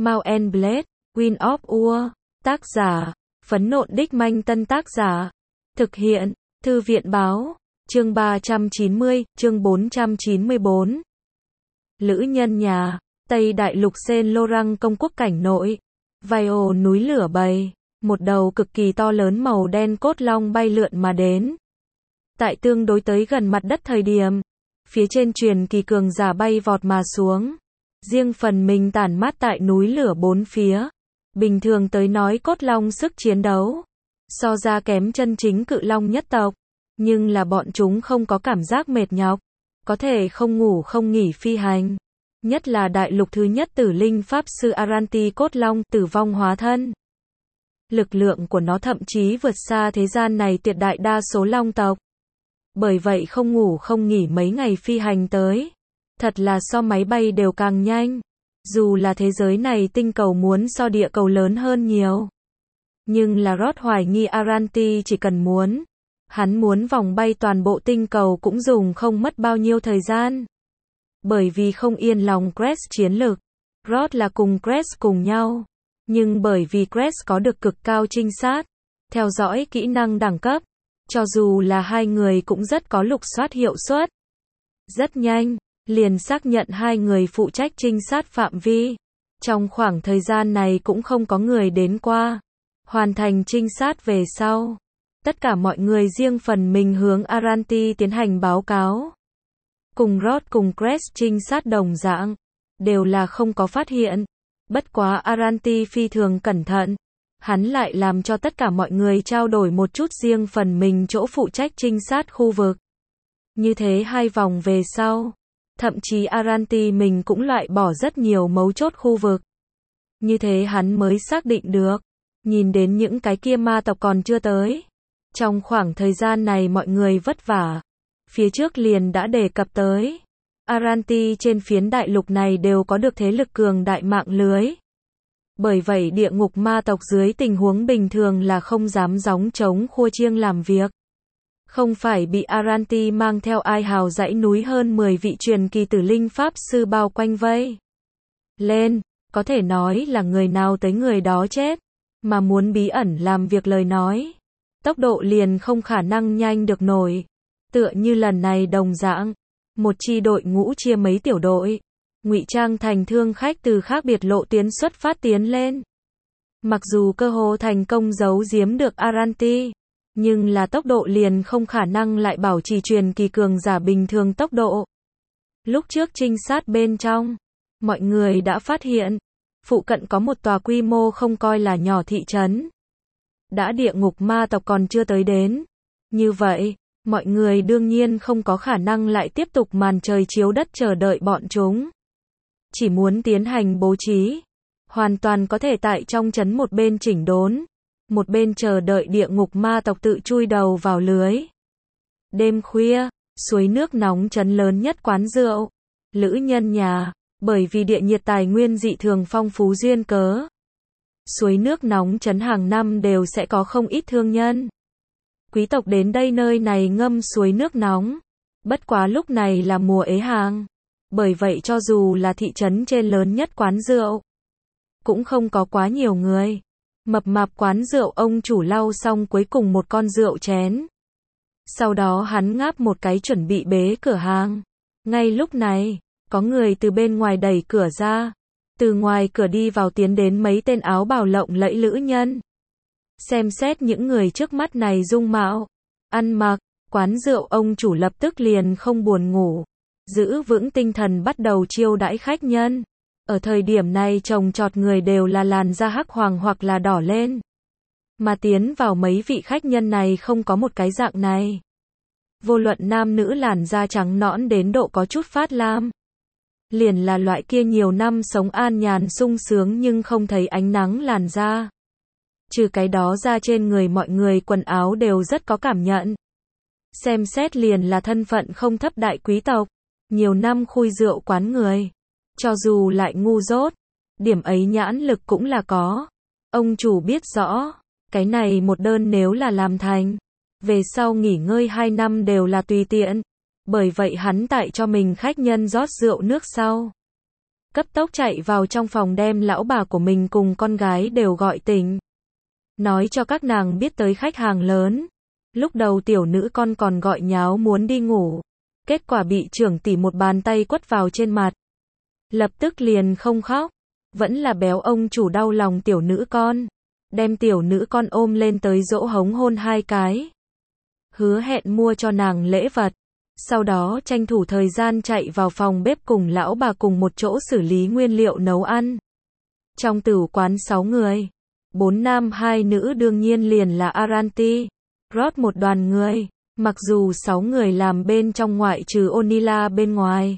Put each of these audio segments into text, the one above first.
Mount and Blade, Wind of Ur. Tác giả, Phấn Nộn Đích Manh. Tân tác giả, thực hiện, Thư viện Báo. Chương 390, chương 494. Lữ nhân nhà, Tây Đại Lục Saint Laurent công quốc cảnh nội. Vaio núi lửa bầy, một đầu cực kỳ to lớn màu đen cốt long bay lượn mà đến. Tại tương đối tới gần mặt đất thời điểm, phía trên truyền kỳ cường giả bay vọt mà xuống. Riêng phần mình tản mát tại núi lửa bốn phía. Bình thường tới nói cốt long sức chiến đấu so ra kém chân chính cự long nhất tộc, nhưng là bọn chúng không có cảm giác mệt nhọc, có thể không ngủ không nghỉ phi hành. Nhất là đại lục thứ nhất tử linh pháp sư Aranti cốt long, tử vong hóa thân. Lực lượng của nó thậm chí vượt xa thế gian này tuyệt đại đa số long tộc. Bởi vậy không ngủ không nghỉ mấy ngày phi hành tới, thật là so máy bay đều càng nhanh. Dù là thế giới này tinh cầu muốn so địa cầu lớn hơn nhiều, nhưng là Rod hoài nghi Aranti chỉ cần muốn, hắn muốn vòng bay toàn bộ tinh cầu cũng dùng không mất bao nhiêu thời gian. Bởi vì không yên lòng Crest chiến lực, Rod là cùng Crest cùng nhau, nhưng bởi vì Crest có được cực cao trinh sát, theo dõi kỹ năng đẳng cấp, cho dù là hai người cũng rất có lục soát hiệu suất. Rất nhanh, liền xác nhận hai người phụ trách trinh sát phạm vi. Trong khoảng thời gian này cũng không có người đến qua. Hoàn thành trinh sát về sau, tất cả mọi người riêng phần mình hướng Aranti tiến hành báo cáo. Cùng Rod cùng Crest trinh sát đồng dạng, đều là không có phát hiện. Bất quá Aranti phi thường cẩn thận, hắn lại làm cho tất cả mọi người trao đổi một chút riêng phần mình chỗ phụ trách trinh sát khu vực. Như thế hai vòng về sau, thậm chí Aranti mình cũng loại bỏ rất nhiều mấu chốt khu vực. Như thế hắn mới xác định được, nhìn đến những cái kia ma tộc còn chưa tới. Trong khoảng thời gian này mọi người vất vả, phía trước liền đã đề cập tới. Aranti trên phiến đại lục này đều có được thế lực cường đại mạng lưới. Bởi vậy địa ngục ma tộc dưới tình huống bình thường là không dám gióng trống khua chiêng làm việc. Không phải bị Aranti mang theo ai hào dãy núi hơn 10 vị truyền kỳ tử linh pháp sư bao quanh vây lên, có thể nói là người nào tới người đó chết, mà muốn bí ẩn làm việc lời nói, tốc độ liền không khả năng nhanh được nổi. Tựa như lần này đồng dạng, một chi đội ngũ chia mấy tiểu đội, ngụy trang thành thương khách từ khác biệt lộ tuyến xuất phát tiến lên. Mặc dù cơ hồ thành công giấu giếm được Aranti, nhưng là tốc độ liền không khả năng lại bảo trì truyền kỳ cường giả bình thường tốc độ. Lúc trước trinh sát bên trong, mọi người đã phát hiện, phụ cận có một tòa quy mô không coi là nhỏ thị trấn. Đã địa ngục ma tộc còn chưa tới đến. Như vậy, mọi người đương nhiên không có khả năng lại tiếp tục màn trời chiếu đất chờ đợi bọn chúng. Chỉ muốn tiến hành bố trí, hoàn toàn có thể tại trong trấn một bên chỉnh đốn, một bên chờ đợi địa ngục ma tộc tự chui đầu vào lưới. Đêm khuya, suối nước nóng trấn lớn nhất quán rượu, Lữ nhân nhà, bởi vì địa nhiệt tài nguyên dị thường phong phú duyên cớ. Suối nước nóng trấn hàng năm đều sẽ có không ít thương nhân, quý tộc đến đây nơi này ngâm suối nước nóng. Bất quá lúc này là mùa ế hàng, bởi vậy cho dù là thị trấn trên lớn nhất quán rượu, cũng không có quá nhiều người. Mập mạp quán rượu ông chủ lau xong cuối cùng một con rượu chén. Sau đó hắn ngáp một cái chuẩn bị bế cửa hàng. Ngay lúc này, có người từ bên ngoài đẩy cửa ra. Từ ngoài cửa đi vào tiến đến mấy tên áo bào lộng lẫy lữ nhân. Xem xét những người trước mắt này dung mạo, ăn mặc, quán rượu ông chủ lập tức liền không buồn ngủ. Giữ vững tinh thần bắt đầu chiêu đãi khách nhân. Ở thời điểm này trồng trọt người đều là làn da hắc hoàng hoặc là đỏ lên. Mà tiến vào mấy vị khách nhân này không có một cái dạng này. Vô luận nam nữ làn da trắng nõn đến độ có chút phát lam. Liền là loại kia nhiều năm sống an nhàn sung sướng nhưng không thấy ánh nắng làn da. Trừ cái đó ra trên người mọi người quần áo đều rất có cảm nhận. Xem xét liền là thân phận không thấp đại quý tộc. Nhiều năm khui rượu quán người. Cho dù lại ngu dốt, điểm ấy nhãn lực cũng là có. Ông chủ biết rõ, cái này một đơn nếu là làm thành, về sau nghỉ ngơi 2 năm đều là tùy tiện. Bởi vậy hắn tại cho mình khách nhân rót rượu nước sau. cấp tốc chạy vào trong phòng đem lão bà của mình cùng con gái đều gọi tỉnh. Nói cho các nàng biết tới khách hàng lớn. Lúc đầu tiểu nữ con còn gọi nháo muốn đi ngủ. Kết quả bị trưởng tỷ một bàn tay quất vào trên mặt. Lập tức liền không khóc. Vẫn là béo ông chủ đau lòng tiểu nữ con. Đem tiểu nữ con ôm lên tới dỗ hống hôn 2 cái. Hứa hẹn mua cho nàng lễ vật. Sau đó tranh thủ thời gian chạy vào phòng bếp cùng lão bà cùng một chỗ xử lý nguyên liệu nấu ăn. Trong tửu quán 6 người. 4 nam 2 nữ đương nhiên liền là Aranti. Rod một đoàn người. Mặc dù 6 người làm bên trong ngoại trừ Onila bên ngoài.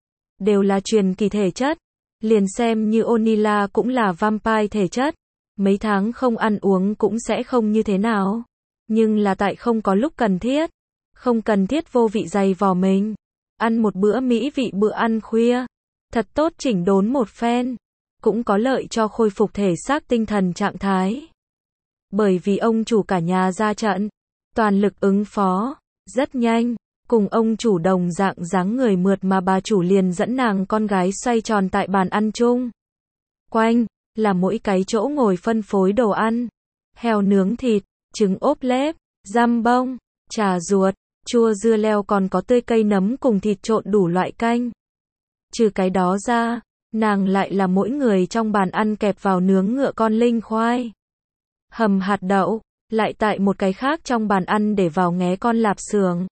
Đều là truyền kỳ thể chất. Liền xem như Onila cũng là vampire thể chất. Mấy tháng không ăn uống cũng sẽ không như thế nào. Nhưng là tại không có lúc cần thiết. Không cần thiết vô vị dày vò mình. Ăn một bữa mỹ vị bữa ăn khuya. Thật tốt chỉnh đốn một phen. Cũng có lợi cho khôi phục thể xác tinh thần trạng thái. Bởi vì ông chủ cả nhà ra trận. Toàn lực ứng phó. Rất nhanh. Cùng ông chủ đồng dạng dáng người mượt mà bà chủ liền dẫn nàng con gái xoay tròn tại bàn ăn chung. Quanh. Là mỗi cái chỗ ngồi phân phối đồ ăn. Heo nướng thịt. Trứng ốp lép. Giam bông. Trà ruột. Chua dưa leo còn có tươi cây nấm cùng thịt trộn đủ loại canh. Trừ cái đó ra, nàng lại là mỗi người trong bàn ăn kẹp vào nướng ngựa con linh khoai. Hầm hạt đậu, lại tại một cái khác trong bàn ăn để vào nghé con lạp xưởng.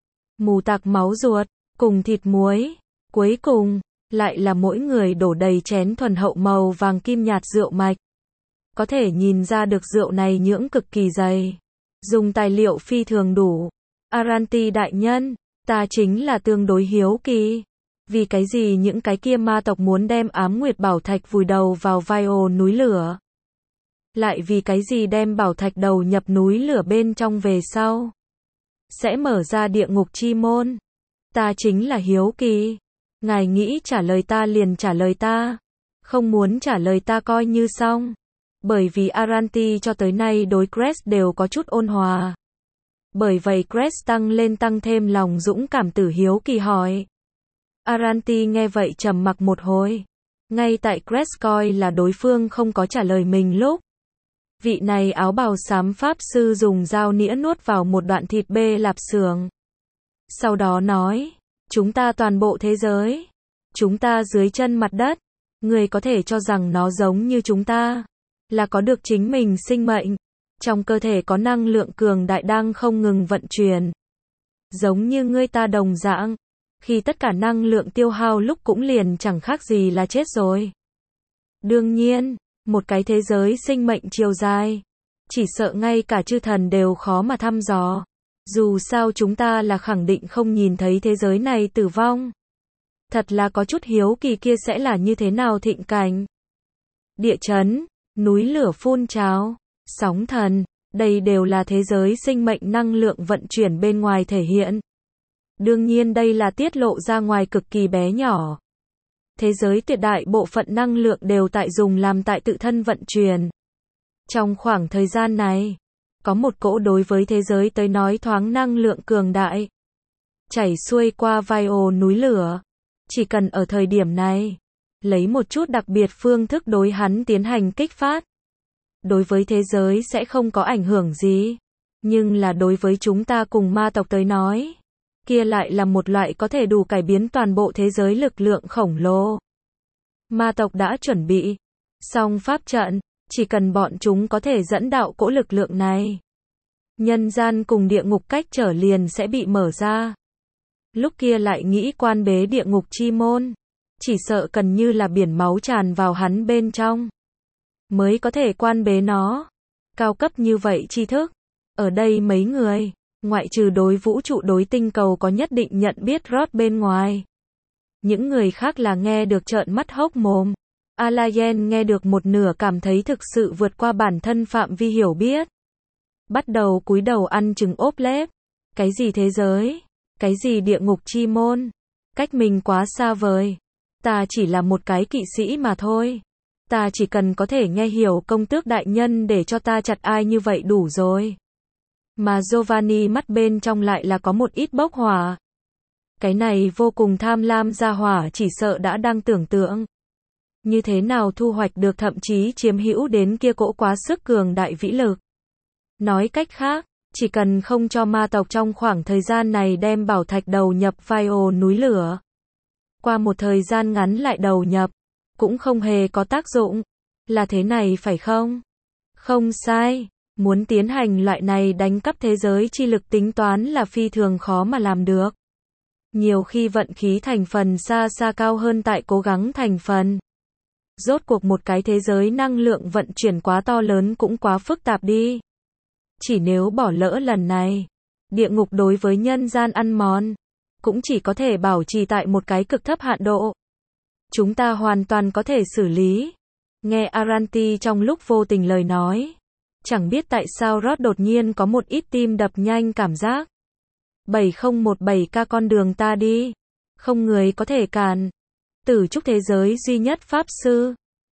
Mù tạc máu ruột, cùng thịt muối. Cuối cùng, lại là mỗi người đổ đầy chén thuần hậu màu vàng kim nhạt rượu mạch. Có thể nhìn ra được rượu này nhưỡng cực kỳ dày. Dùng tài liệu phi thường đủ. Aranti đại nhân, ta chính là tương đối hiếu kỳ. Vì cái gì những cái kia ma tộc muốn đem ám nguyệt bảo thạch vùi đầu vào vai ồ núi lửa? Lại vì cái gì đem bảo thạch đầu nhập núi lửa bên trong về sau? Sẽ mở ra địa ngục chi môn. Ta chính là hiếu kỳ. Ngài nghĩ trả lời ta liền trả lời ta. Không muốn trả lời ta coi như xong. Bởi vì Aranti cho tới nay đối Crest đều có chút ôn hòa. Bởi vậy Crest tăng thêm lòng dũng cảm tử hiếu kỳ hỏi. Aranti nghe vậy trầm mặc một hồi. Ngay tại Crest coi là đối phương không có trả lời mình lúc. Vị này áo bào xám pháp sư dùng dao nĩa nuốt vào một đoạn thịt bê lạp xưởng. Sau đó nói, chúng ta toàn bộ thế giới. Chúng ta dưới chân mặt đất. Người có thể cho rằng nó giống như chúng ta. Là có được chính mình sinh mệnh. Trong cơ thể có năng lượng cường đại đang không ngừng vận chuyển. Giống như ngươi ta đồng dạng. Khi tất cả năng lượng tiêu hao lúc cũng liền chẳng khác gì là chết rồi. Đương nhiên, một cái thế giới sinh mệnh chiều dài. Chỉ sợ ngay cả chư thần đều khó mà thăm dò. Dù sao chúng ta là khẳng định không nhìn thấy thế giới này tử vong. Thật là có chút hiếu kỳ kia sẽ là như thế nào thịnh cảnh. Địa chấn, núi lửa phun trào, sóng thần, đây đều là thế giới sinh mệnh năng lượng vận chuyển bên ngoài thể hiện. Đương nhiên đây là tiết lộ ra ngoài cực kỳ bé nhỏ. Thế giới tuyệt đại bộ phận năng lượng đều tại dùng làm tại tự thân vận chuyển. Trong khoảng thời gian này, có một cỗ đối với thế giới tới nói thoáng năng lượng cường đại. Chảy xuôi qua vai ồ núi lửa. Chỉ cần ở thời điểm này, lấy một chút đặc biệt phương thức đối hắn tiến hành kích phát. Đối với thế giới sẽ không có ảnh hưởng gì. Nhưng là đối với chúng ta cùng ma tộc tới nói. Kia lại là một loại có thể đủ cải biến toàn bộ thế giới lực lượng khổng lồ. Ma tộc đã chuẩn bị xong pháp trận, chỉ cần bọn chúng có thể dẫn đạo cỗ lực lượng này. Nhân gian cùng địa ngục cách trở liền sẽ bị mở ra. Lúc kia lại nghĩ quan bế địa ngục chi môn. Chỉ sợ cần như là biển máu tràn vào hắn bên trong. Mới có thể quan bế nó. Cao cấp như vậy tri thức. Ở đây mấy người. Ngoại trừ đối vũ trụ đối tinh cầu có nhất định nhận biết Rod bên ngoài. Những người khác là nghe được trợn mắt hốc mồm. Alayen nghe được một nửa cảm thấy thực sự vượt qua bản thân phạm vi hiểu biết. Bắt đầu cúi đầu ăn trứng ốp lép. Cái gì thế giới? Cái gì địa ngục chi môn? Cách mình quá xa vời. Ta chỉ là một cái kỵ sĩ mà thôi. Ta chỉ cần có thể nghe hiểu công tước đại nhân để cho ta chặt ai như vậy đủ rồi. Mà Giovanni mắt bên trong lại là có một ít bốc hỏa. Cái này vô cùng tham lam ra hỏa chỉ sợ đã đang tưởng tượng. Như thế nào thu hoạch được thậm chí chiếm hữu đến kia cỗ quá sức cường đại vĩ lực. Nói cách khác, chỉ cần không cho ma tộc trong khoảng thời gian này đem bảo thạch đầu nhập Fire núi lửa. Qua một thời gian ngắn lại đầu nhập, cũng không hề có tác dụng. Là thế này phải không? Không sai. Muốn tiến hành loại này đánh cắp thế giới chi lực tính toán là phi thường khó mà làm được. Nhiều khi vận khí thành phần xa xa cao hơn tại cố gắng thành phần. Rốt cuộc một cái thế giới năng lượng vận chuyển quá to lớn cũng quá phức tạp đi. Chỉ nếu bỏ lỡ lần này, địa ngục đối với nhân gian ăn mòn, cũng chỉ có thể bảo trì tại một cái cực thấp hạn độ. Chúng ta hoàn toàn có thể xử lý. Nghe Aranti trong lúc vô tình lời nói. Chẳng biết tại sao Rod đột nhiên có một ít tim đập nhanh cảm giác. 7017K con đường ta đi. Không người có thể cản. Tử trúc thế giới duy nhất Pháp Sư.